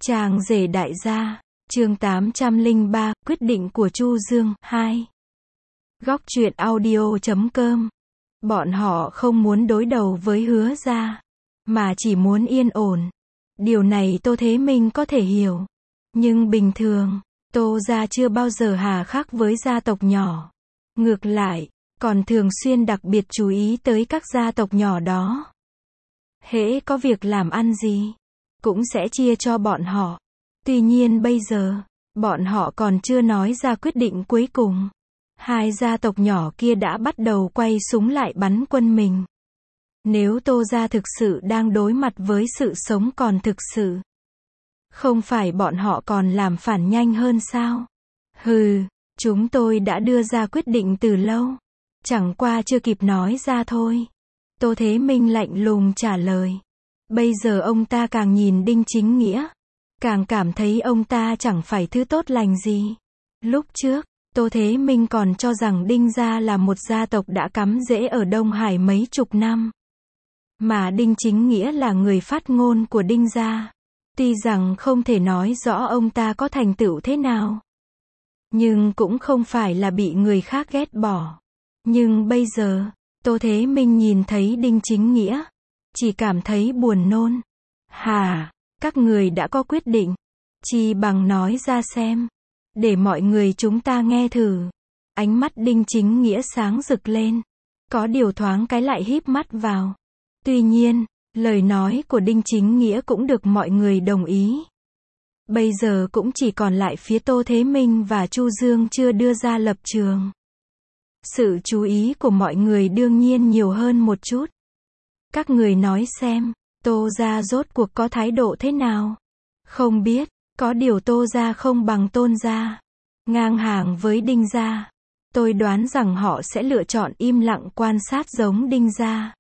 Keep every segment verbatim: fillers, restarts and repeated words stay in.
Chàng rể đại gia, chương tám trăm lẻ ba, quyết định của Chu Dương, hai. Góc truyện audio chấm com. Bọn họ không muốn đối đầu với Hứa gia, mà chỉ muốn yên ổn. Điều này Tô Thế Minh có thể hiểu. Nhưng bình thường, Tô gia chưa bao giờ hà khắc với gia tộc nhỏ. Ngược lại, còn thường xuyên đặc biệt chú ý tới các gia tộc nhỏ đó. Hễ có việc làm ăn gì, cũng sẽ chia cho bọn họ. Tuy nhiên bây giờ, bọn họ còn chưa nói ra quyết định cuối cùng. Hai gia tộc nhỏ kia đã bắt đầu quay súng lại bắn quân mình. Nếu Tô gia thực sự đang đối mặt với sự sống còn thực sự, không phải bọn họ còn làm phản nhanh hơn sao? Hừ, chúng tôi đã đưa ra quyết định từ lâu. Chẳng qua chưa kịp nói ra thôi. Tô Thế Minh lạnh lùng trả lời. Bây giờ ông ta càng nhìn Đinh Chính Nghĩa, càng cảm thấy ông ta chẳng phải thứ tốt lành gì. Lúc trước, Tô Thế Minh còn cho rằng Đinh gia là một gia tộc đã cắm rễ ở Đông Hải mấy chục năm. Mà Đinh Chính Nghĩa là người phát ngôn của Đinh gia. Tuy rằng không thể nói rõ ông ta có thành tựu thế nào, nhưng cũng không phải là bị người khác ghét bỏ. Nhưng bây giờ, Tô Thế Minh nhìn thấy Đinh Chính Nghĩa, chỉ cảm thấy buồn nôn. Hà, các người đã có quyết định, chi bằng nói ra xem, để mọi người chúng ta nghe thử. Ánh mắt Đinh Chính Nghĩa sáng rực lên, có điều thoáng cái lại híp mắt vào. Tuy nhiên, lời nói của Đinh Chính Nghĩa cũng được mọi người đồng ý. Bây giờ cũng chỉ còn lại phía Tô Thế Minh và Chu Dương chưa đưa ra lập trường. Sự chú ý của mọi người đương nhiên nhiều hơn một chút. Các người nói xem, Tô gia rốt cuộc có thái độ thế nào? Không biết, có điều Tô gia không bằng Tôn gia, ngang hàng với Đinh gia. Tôi đoán rằng họ sẽ lựa chọn im lặng quan sát giống Đinh gia.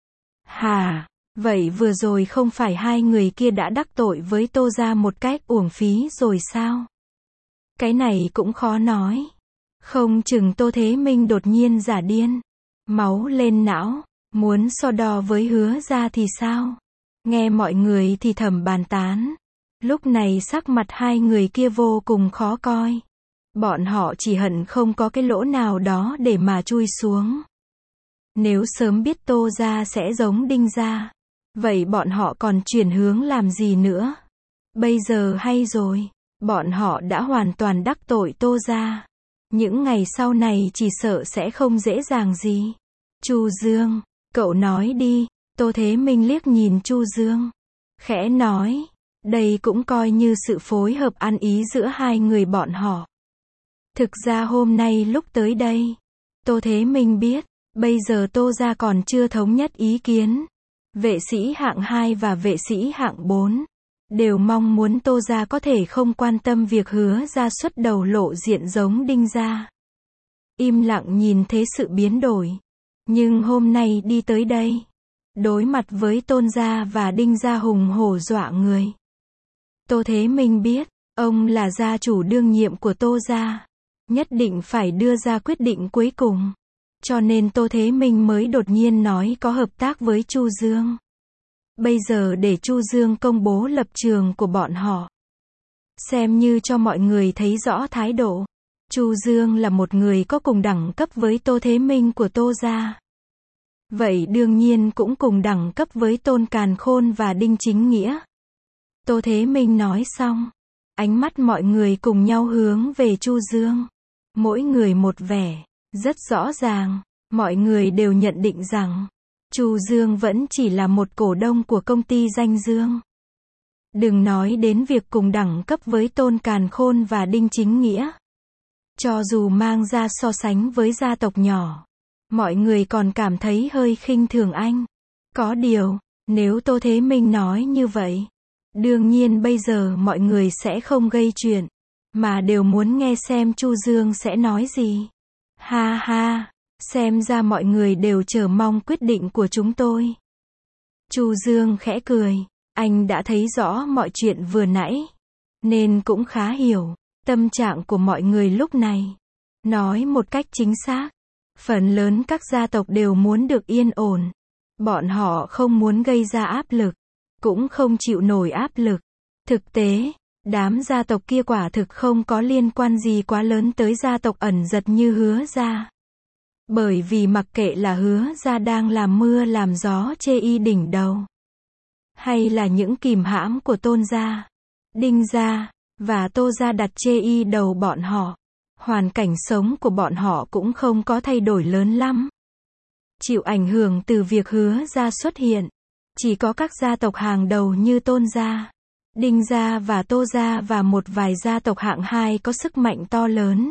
Hà, vậy vừa rồi không phải hai người kia đã đắc tội với Tô gia một cách uổng phí rồi sao? Cái này cũng khó nói. Không chừng Tô Thế Minh đột nhiên giả điên, máu lên não, muốn so đo với Hứa gia thì sao? Nghe mọi người thì thầm bàn tán. Lúc này sắc mặt hai người kia vô cùng khó coi. Bọn họ chỉ hận không có cái lỗ nào đó để mà chui xuống. Nếu sớm biết Tô gia sẽ giống Đinh gia, vậy bọn họ còn chuyển hướng làm gì nữa? Bây giờ hay rồi, bọn họ đã hoàn toàn đắc tội Tô gia. Những ngày sau này chỉ sợ sẽ không dễ dàng gì. Chu Dương, cậu nói đi. Tô Thế Minh liếc nhìn Chu Dương, khẽ nói, đây cũng coi như sự phối hợp ăn ý giữa hai người bọn họ. Thực ra hôm nay lúc tới đây, Tô Thế Minh biết, bây giờ Tô gia còn chưa thống nhất ý kiến. Vệ sĩ hạng hai và vệ sĩ hạng bốn đều mong muốn Tô gia có thể không quan tâm việc Hứa gia xuất đầu lộ diện giống Đinh gia. Im lặng nhìn thế sự biến đổi. Nhưng hôm nay đi tới đây, đối mặt với Tôn gia và Đinh gia hùng hổ dọa người. Tô Thế Minh biết, ông là gia chủ đương nhiệm của Tô gia, nhất định phải đưa ra quyết định cuối cùng. Cho nên Tô Thế Minh mới đột nhiên nói có hợp tác với Chu Dương. Bây giờ để Chu Dương công bố lập trường của bọn họ, xem như cho mọi người thấy rõ thái độ. Chu Dương là một người có cùng đẳng cấp với Tô Thế Minh của Tô gia. Vậy đương nhiên cũng cùng đẳng cấp với Tôn Càn Khôn và Đinh Chính Nghĩa. Tô Thế Minh nói xong, ánh mắt mọi người cùng nhau hướng về Chu Dương. Mỗi người một vẻ, rất rõ ràng, mọi người đều nhận định rằng, Chu Dương vẫn chỉ là một cổ đông của công ty Danh Dương. Đừng nói đến việc cùng đẳng cấp với Tôn Càn Khôn và Đinh Chính Nghĩa. Cho dù mang ra so sánh với gia tộc nhỏ, mọi người còn cảm thấy hơi khinh thường anh. Có điều, nếu Tô Thế Minh nói như vậy, đương nhiên bây giờ mọi người sẽ không gây chuyện, mà đều muốn nghe xem Chu Dương sẽ nói gì. Ha ha, xem ra mọi người đều chờ mong quyết định của chúng tôi. Chu Dương khẽ cười, anh đã thấy rõ mọi chuyện vừa nãy, nên cũng khá hiểu tâm trạng của mọi người lúc này. Nói một cách chính xác, phần lớn các gia tộc đều muốn được yên ổn. Bọn họ không muốn gây ra áp lực, cũng không chịu nổi áp lực. Thực tế, đám gia tộc kia quả thực không có liên quan gì quá lớn tới gia tộc ẩn giật như Hứa gia. Bởi vì mặc kệ là Hứa gia đang làm mưa làm gió chê y đỉnh đầu, hay là những kìm hãm của Tôn gia, Đinh gia, và Tô gia đặt chê y đầu bọn họ, hoàn cảnh sống của bọn họ cũng không có thay đổi lớn lắm. Chịu ảnh hưởng từ việc Hứa gia xuất hiện, chỉ có các gia tộc hàng đầu như Tôn gia, Đinh gia và Tô gia và một vài gia tộc hạng hai có sức mạnh to lớn.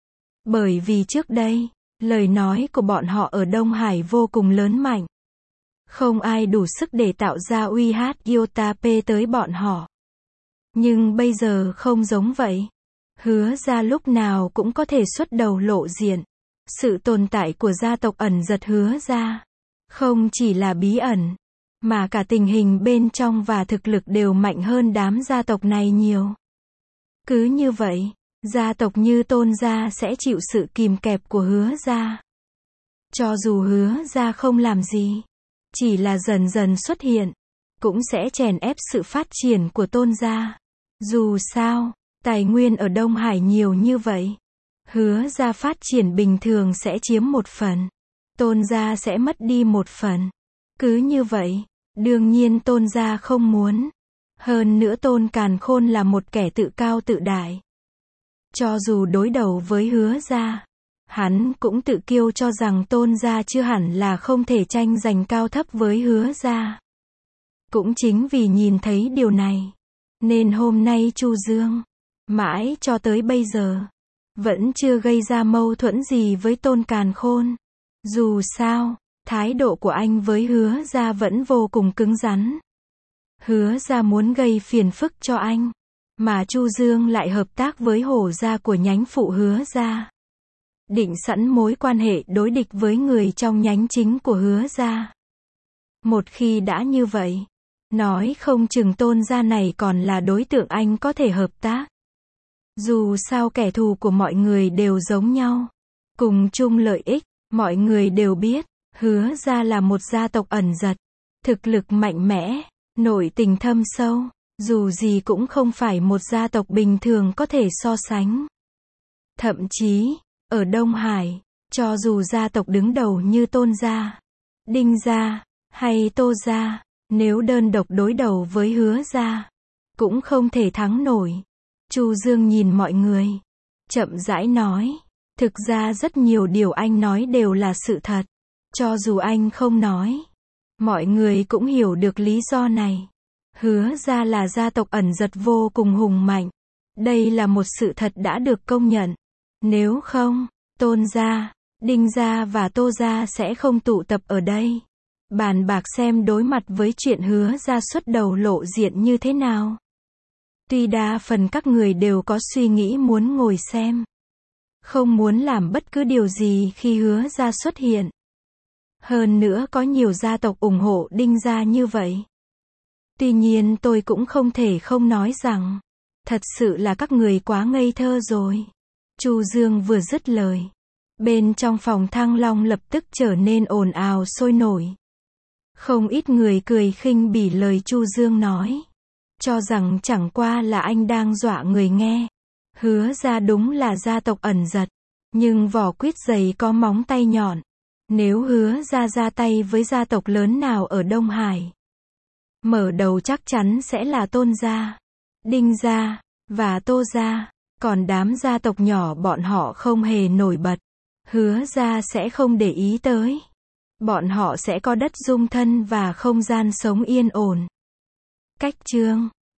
Bởi vì trước đây, lời nói của bọn họ ở Đông Hải vô cùng lớn mạnh. Không ai đủ sức để tạo ra uy hiếp iota p tới bọn họ. Nhưng bây giờ không giống vậy. Hứa gia lúc nào cũng có thể xuất đầu lộ diện. Sự tồn tại của gia tộc ẩn giật Hứa gia không chỉ là bí ẩn, mà cả tình hình bên trong và thực lực đều mạnh hơn đám gia tộc này nhiều. Cứ như vậy, gia tộc như Tôn gia sẽ chịu sự kìm kẹp của Hứa gia. Cho dù Hứa gia không làm gì, chỉ là dần dần xuất hiện, cũng sẽ chèn ép sự phát triển của Tôn gia. Dù sao, tài nguyên ở Đông Hải nhiều như vậy, Hứa gia phát triển bình thường sẽ chiếm một phần, Tôn gia sẽ mất đi một phần. Cứ như vậy, đương nhiên Tôn gia không muốn. Hơn nữa Tôn Càn Khôn là một kẻ tự cao tự đại. Cho dù đối đầu với Hứa gia, hắn cũng tự kiêu cho rằng Tôn gia chưa hẳn là không thể tranh giành cao thấp với Hứa gia. Cũng chính vì nhìn thấy điều này, nên hôm nay Chu Dương, mãi cho tới bây giờ, vẫn chưa gây ra mâu thuẫn gì với Tôn Càn Khôn. Dù sao, thái độ của anh với Hứa gia vẫn vô cùng cứng rắn. Hứa gia muốn gây phiền phức cho anh, mà Chu Dương lại hợp tác với Hổ gia của nhánh phụ Hứa gia. Định sẵn mối quan hệ đối địch với người trong nhánh chính của Hứa gia. Một khi đã như vậy, nói không chừng Tôn gia này còn là đối tượng anh có thể hợp tác. Dù sao kẻ thù của mọi người đều giống nhau, cùng chung lợi ích. Mọi người đều biết, Hứa gia là một gia tộc ẩn giật, thực lực mạnh mẽ, nội tình thâm sâu, dù gì cũng không phải một gia tộc bình thường có thể so sánh. Thậm chí, ở Đông Hải, cho dù gia tộc đứng đầu như Tôn gia, Đinh gia, hay Tô gia, nếu đơn độc đối đầu với Hứa gia, cũng không thể thắng nổi. Chu Dương nhìn mọi người, chậm rãi nói, thực ra rất nhiều điều anh nói đều là sự thật. Cho dù anh không nói, mọi người cũng hiểu được lý do này. Hứa gia là gia tộc ẩn giật vô cùng hùng mạnh. Đây là một sự thật đã được công nhận. Nếu không, Tôn gia, Đinh gia và Tô gia sẽ không tụ tập ở đây, bàn bạc xem đối mặt với chuyện Hứa gia xuất đầu lộ diện như thế nào. Tuy đa phần các người đều có suy nghĩ muốn ngồi xem, không muốn làm bất cứ điều gì khi Hứa gia xuất hiện. Hơn nữa có nhiều gia tộc ủng hộ Đinh gia như vậy. Tuy nhiên tôi cũng không thể không nói rằng, thật sự là các người quá ngây thơ rồi. Chu Dương vừa dứt lời, bên trong phòng Thăng Long lập tức trở nên ồn ào sôi nổi. Không ít người cười khinh bỉ lời Chu Dương nói, cho rằng chẳng qua là anh đang dọa người nghe. Hứa gia đúng là gia tộc ẩn giật, nhưng vỏ quýt dày có móng tay nhọn. Nếu Hứa gia ra tay với gia tộc lớn nào ở Đông Hải, mở đầu chắc chắn sẽ là Tôn gia, Đinh gia, và Tô gia. Còn đám gia tộc nhỏ bọn họ không hề nổi bật, Hứa gia sẽ không để ý tới. Bọn họ sẽ có đất dung thân và không gian sống yên ổn. Cách chương